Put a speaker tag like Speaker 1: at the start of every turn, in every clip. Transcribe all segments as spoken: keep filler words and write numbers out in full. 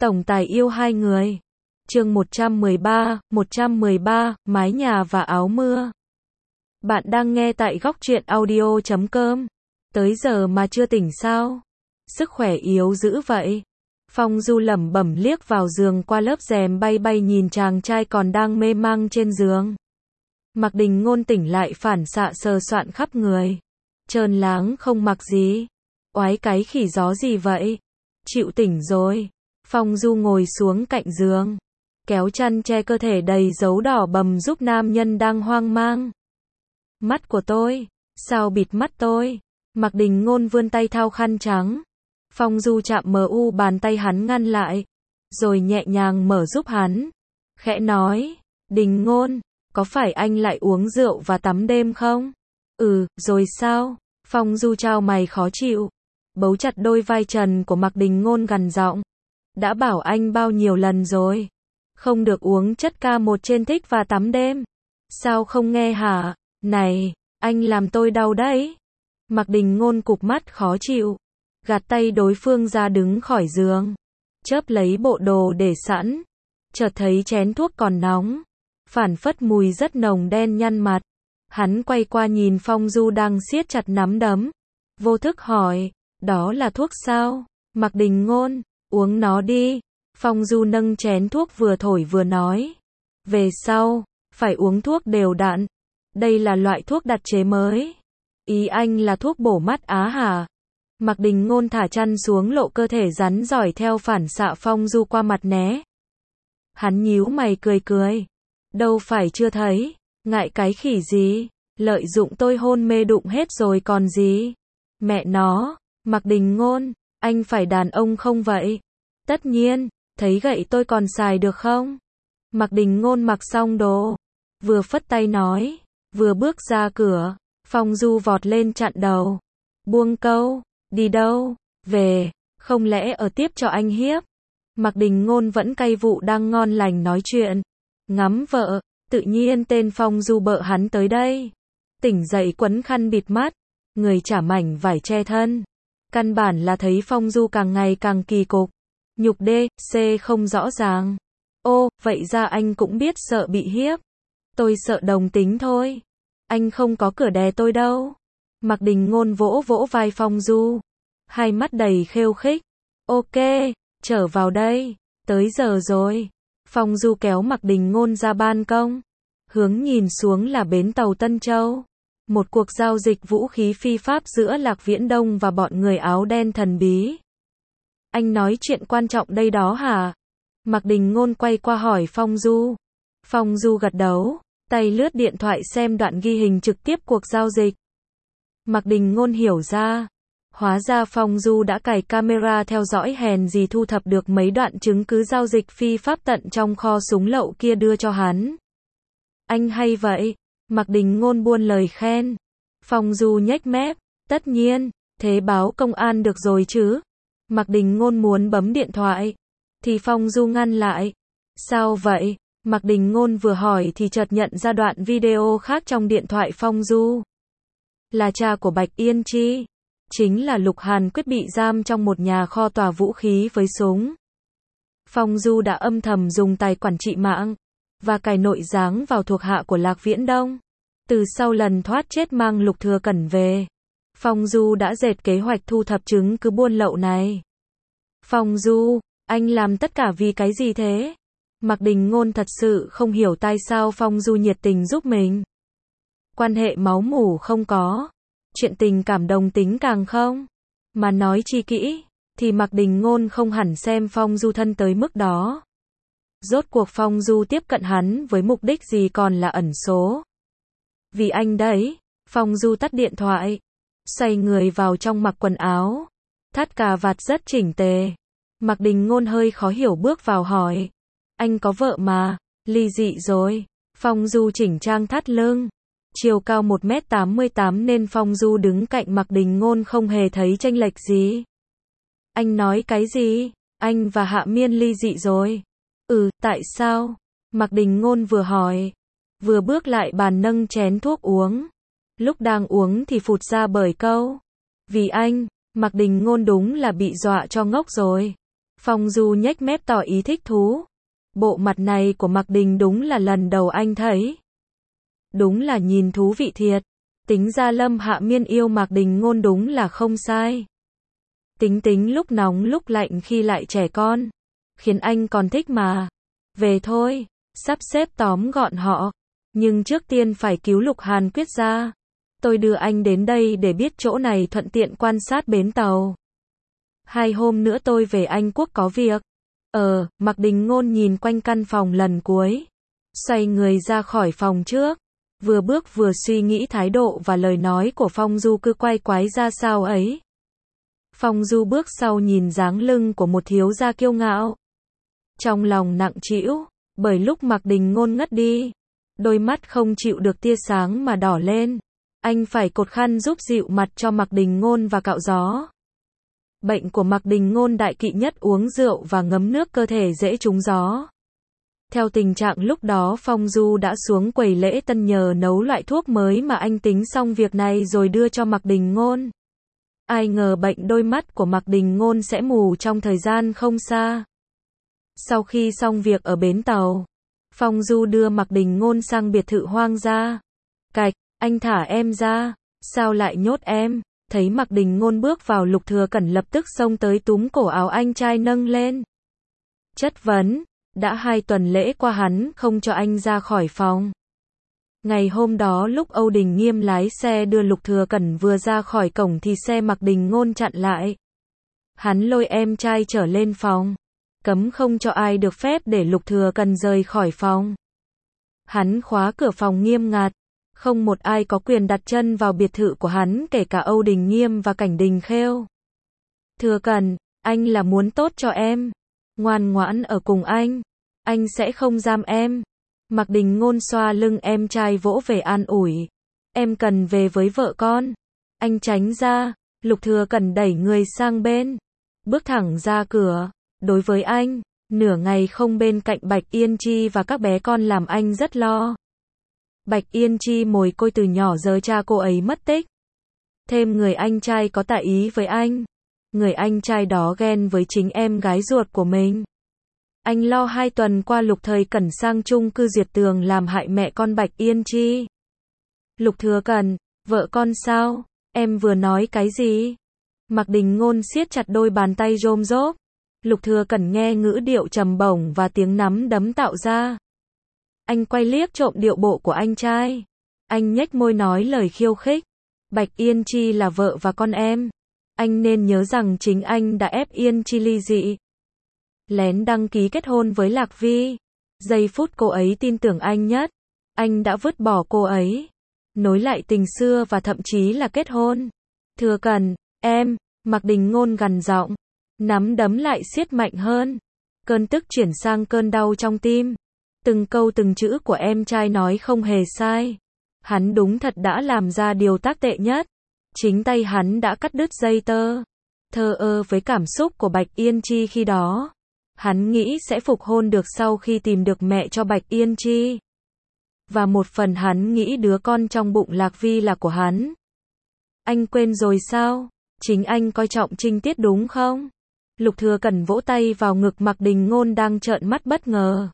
Speaker 1: Tổng tài yêu hai người. Chương một trăm mười ba, một trăm mười ba, mái nhà và áo mưa. Bạn đang nghe tại góc truyện audio chấm com. Tới giờ mà chưa tỉnh sao? Sức khỏe yếu dữ vậy. Phong Du lẩm bẩm liếc vào giường qua lớp rèm bay bay nhìn chàng trai còn đang mê mang trên giường. Mạc Đình Ngôn tỉnh lại phản xạ sờ soạn khắp người. Trơn láng không mặc gì. Oái cái khỉ gió gì vậy? Chịu tỉnh rồi. Phong Du ngồi xuống cạnh giường, kéo chăn che cơ thể đầy dấu đỏ bầm giúp nam nhân đang hoang mang. Mắt của tôi, sao bịt mắt tôi? Mạc Đình Ngôn vươn tay thao khăn trắng. Phong Du chạm mờ u bàn tay hắn ngăn lại, rồi nhẹ nhàng mở giúp hắn. Khẽ nói, Đình Ngôn, có phải anh lại uống rượu và tắm đêm không? Ừ, rồi sao? Phong Du chau mày khó chịu, bấu chặt đôi vai trần của Mạc Đình Ngôn gằn giọng. Đã bảo anh bao nhiêu lần rồi, không được uống chất ca một trên thích và tắm đêm. Sao không nghe hả? Này, anh làm tôi đau đấy. Mạc Đình Ngôn cụp mắt khó chịu, gạt tay đối phương ra đứng khỏi giường, chớp lấy bộ đồ để sẵn, chợt thấy chén thuốc còn nóng, phảng phất mùi rất nồng đen nhăn mặt. Hắn quay qua nhìn Phong Du đang siết chặt nắm đấm, vô thức hỏi, đó là thuốc sao? Mạc Đình Ngôn, uống nó đi. Phong Du nâng chén thuốc vừa thổi vừa nói, về sau, phải uống thuốc đều đặn. Đây là loại thuốc đặc chế mới. Ý anh là thuốc bổ mắt á hả? Mạc Đình Ngôn thả chăn xuống lộ cơ thể rắn rỏi theo phản xạ Phong Du qua mặt né. Hắn nhíu mày cười cười. Đâu phải chưa thấy, ngại cái khỉ gì, lợi dụng tôi hôn mê đụng hết rồi còn gì. Mẹ nó, Mạc Đình Ngôn, anh phải đàn ông không vậy? Tất nhiên, thấy gậy tôi còn xài được không? Mạc Đình Ngôn mặc xong đồ, vừa phất tay nói, vừa bước ra cửa. Phong Du vọt lên chặn đầu, buông câu, đi đâu? Về, không lẽ ở tiếp cho anh hiếp? Mạc Đình Ngôn vẫn cay vụ đang ngon lành nói chuyện, ngắm vợ, tự nhiên tên Phong Du bợ hắn tới đây. Tỉnh dậy quấn khăn bịt mắt, người chả mảnh vải che thân. Căn bản là thấy Phong Du càng ngày càng kỳ cục, nhục đê, xê không rõ ràng. Ô, vậy ra anh cũng biết sợ bị hiếp. Tôi sợ đồng tính thôi. Anh không có cửa đè tôi đâu. Mạc Đình Ngôn vỗ vỗ vai Phong Du, hai mắt đầy khêu khích. Ok, trở vào đây, tới giờ rồi. Phong Du kéo Mạc Đình Ngôn ra ban công, hướng nhìn xuống là bến tàu Tân Châu. Một cuộc giao dịch vũ khí phi pháp giữa Lạc Viễn Đông và bọn người áo đen thần bí. Anh nói chuyện quan trọng đây đó hả? Mạc Đình Ngôn quay qua hỏi Phong Du. Phong Du gật đầu, tay lướt điện thoại xem đoạn ghi hình trực tiếp cuộc giao dịch. Mạc Đình Ngôn hiểu ra, hóa ra Phong Du đã cài camera theo dõi hèn gì thu thập được mấy đoạn chứng cứ giao dịch phi pháp tận trong kho súng lậu kia đưa cho hắn. Anh hay vậy. Mạc Đình Ngôn buôn lời khen. Phong Du nhếch mép, tất nhiên, thế báo công an được rồi chứ. Mạc Đình Ngôn muốn bấm điện thoại, thì Phong Du ngăn lại. Sao vậy? Mạc Đình Ngôn vừa hỏi thì chợt nhận ra đoạn video khác trong điện thoại Phong Du. Là cha của Bạch Yên Chi. Chính là Lục Hàn Quyết bị giam trong một nhà kho tòa vũ khí với súng. Phong Du đã âm thầm dùng tài quản trị mạng và cài nội gián vào thuộc hạ của Lạc Viễn Đông. Từ sau lần thoát chết mang Lục Thừa Cẩn về, Phong Du đã dệt kế hoạch thu thập chứng cứ buôn lậu này. Phong Du, anh làm tất cả vì cái gì thế? Mạc Đình Ngôn thật sự không hiểu tại sao Phong Du nhiệt tình giúp mình. Quan hệ máu mủ không có, chuyện tình cảm đồng tính càng không. Mà nói chi kỹ, thì Mạc Đình Ngôn không hẳn xem Phong Du thân tới mức đó. Rốt cuộc Phong Du tiếp cận hắn với mục đích gì còn là ẩn số. Vì anh đấy. Phong Du tắt điện thoại, xoay người vào trong mặc quần áo, thắt cà vạt rất chỉnh tề. Mạc Đình Ngôn hơi khó hiểu bước vào hỏi, anh có vợ mà, ly dị rồi. Phong Du chỉnh trang thắt lưng, chiều cao một mét tám mươi tám nên Phong Du đứng cạnh Mạc Đình Ngôn không hề thấy chênh lệch gì. Anh nói cái gì? Anh và Hạ Miên ly dị rồi. Ừ, tại sao? Mạc Đình Ngôn vừa hỏi, vừa bước lại bàn nâng chén thuốc uống. Lúc đang uống thì phụt ra bởi câu, vì anh. Mạc Đình Ngôn đúng là bị dọa cho ngốc rồi. Phong Du nhếch mép tỏ ý thích thú. Bộ mặt này của Mạc Đình đúng là lần đầu anh thấy. Đúng là nhìn thú vị thiệt. Tính ra Lâm Hạ Miên yêu Mạc Đình Ngôn đúng là không sai. Tính tính lúc nóng lúc lạnh khi lại trẻ con. Khiến anh còn thích mà. Về thôi, sắp xếp tóm gọn họ. Nhưng trước tiên phải cứu Lục Hàn Quyết ra. Tôi đưa anh đến đây để biết chỗ này thuận tiện quan sát bến tàu. Hai hôm nữa tôi về Anh Quốc có việc. Ờ, Mạc Đình Ngôn nhìn quanh căn phòng lần cuối. Xoay người ra khỏi phòng trước. Vừa bước vừa suy nghĩ thái độ và lời nói của Phong Du cứ quay quái ra sao ấy. Phong Du bước sau nhìn dáng lưng của một thiếu gia kiêu ngạo. Trong lòng nặng trĩu, bởi lúc Mạc Đình Ngôn ngất đi, đôi mắt không chịu được tia sáng mà đỏ lên. Anh phải cột khăn giúp dịu mặt cho Mạc Đình Ngôn và cạo gió. Bệnh của Mạc Đình Ngôn đại kỵ nhất uống rượu và ngấm nước cơ thể dễ trúng gió. Theo tình trạng lúc đó Phong Du đã xuống quầy lễ tân nhờ nấu loại thuốc mới mà anh tính xong việc này rồi đưa cho Mạc Đình Ngôn. Ai ngờ bệnh đôi mắt của Mạc Đình Ngôn sẽ mù trong thời gian không xa. Sau khi xong việc ở bến tàu, Phong Du đưa Mạc Đình Ngôn sang biệt thự hoang gia. Cạch, anh thả em ra, sao lại nhốt em? Thấy Mạc Đình Ngôn bước vào, Lục Thừa Cẩn lập tức xông tới túm cổ áo anh trai nâng lên. Chất vấn, đã hai tuần lễ qua hắn không cho anh ra khỏi phòng. Ngày hôm đó lúc Âu Đình Nghiêm lái xe đưa Lục Thừa Cẩn vừa ra khỏi cổng thì xe Mạc Đình Ngôn chặn lại. Hắn lôi em trai trở lên phòng. Cấm không cho ai được phép để Lục Thừa Cẩn rời khỏi phòng. Hắn khóa cửa phòng nghiêm ngặt. Không một ai có quyền đặt chân vào biệt thự của hắn kể cả Âu Đình Nghiêm và Cảnh Đình Khêu. Thừa Cẩn, anh là muốn tốt cho em. Ngoan ngoãn ở cùng anh. Anh sẽ không giam em. Mạc Đình Ngôn xoa lưng em trai vỗ về an ủi. Em cần về với vợ con. Anh tránh ra. Lục Thừa Cẩn đẩy người sang bên. Bước thẳng ra cửa. Đối với anh, nửa ngày không bên cạnh Bạch Yên Chi và các bé con làm anh rất lo. Bạch Yên Chi mồ côi từ nhỏ giờ cha cô ấy mất tích. Thêm người anh trai có tà ý với anh. Người anh trai đó ghen với chính em gái ruột của mình. Anh lo hai tuần qua Lục Thời Cẩn sang chung cư Duyệt Tường làm hại mẹ con Bạch Yên Chi. Lục Thừa Cẩn, vợ con sao? Em vừa nói cái gì? Mạc Đình Ngôn siết chặt đôi bàn tay rôm rốp. Lục Thừa Cẩn nghe ngữ điệu trầm bổng và tiếng nắm đấm tạo ra. Anh quay liếc trộm điệu bộ của anh trai. Anh nhếch môi nói lời khiêu khích. Bạch Yên Chi là vợ và con em. Anh nên nhớ rằng chính anh đã ép Yên Chi ly dị. Lén đăng ký kết hôn với Lạc Vi. Giây phút cô ấy tin tưởng anh nhất, anh đã vứt bỏ cô ấy. Nối lại tình xưa và thậm chí là kết hôn. Thừa Cẩn, em, Mạc Đình Ngôn gằn giọng. Nắm đấm lại siết mạnh hơn. Cơn tức chuyển sang cơn đau trong tim. Từng câu từng chữ của em trai nói không hề sai. Hắn đúng thật đã làm ra điều tác tệ nhất. Chính tay hắn đã cắt đứt dây tơ. Thờ ơ với cảm xúc của Bạch Yên Chi khi đó. Hắn nghĩ sẽ phục hôn được sau khi tìm được mẹ cho Bạch Yên Chi. Và một phần hắn nghĩ đứa con trong bụng Lạc Vi là của hắn. Anh quên rồi sao? Chính anh coi trọng trinh tiết đúng không? Lục Thừa Cẩn vỗ tay vào ngực Mạc Đình Ngôn đang trợn mắt bất ngờ.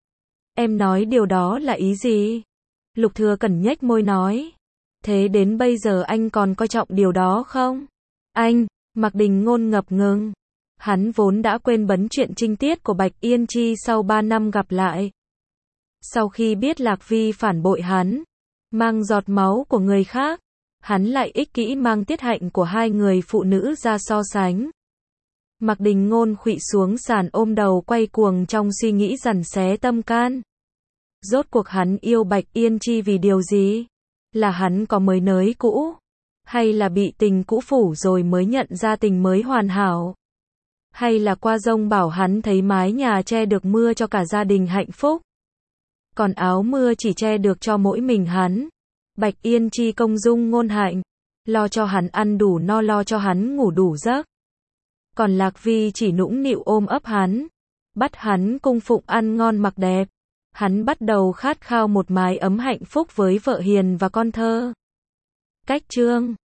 Speaker 1: Em nói điều đó là ý gì? Lục Thừa Cẩn nhếch môi nói. Thế đến bây giờ anh còn coi trọng điều đó không? Anh, Mạc Đình Ngôn ngập ngừng. Hắn vốn đã quên bấn chuyện trinh tiết của Bạch Yên Chi sau ba năm gặp lại. Sau khi biết Lạc Vi phản bội hắn, mang giọt máu của người khác, hắn lại ích kỷ mang tiết hạnh của hai người phụ nữ ra so sánh. Mạc Đình Ngôn khuỵu xuống sàn ôm đầu quay cuồng trong suy nghĩ dằn xé tâm can. Rốt cuộc hắn yêu Bạch Yên Chi vì điều gì? Là hắn có mới nới cũ? Hay là bị tình cũ phủ rồi mới nhận ra tình mới hoàn hảo? Hay là qua dông bảo hắn thấy mái nhà che được mưa cho cả gia đình hạnh phúc? Còn áo mưa chỉ che được cho mỗi mình hắn. Bạch Yên Chi công dung ngôn hạnh, lo cho hắn ăn đủ no, lo cho hắn ngủ đủ giấc. Còn Lạc Vi chỉ nũng nịu ôm ấp hắn, bắt hắn cung phụng ăn ngon mặc đẹp. Hắn bắt đầu khát khao một mái ấm hạnh phúc với vợ hiền và con thơ. Cách chương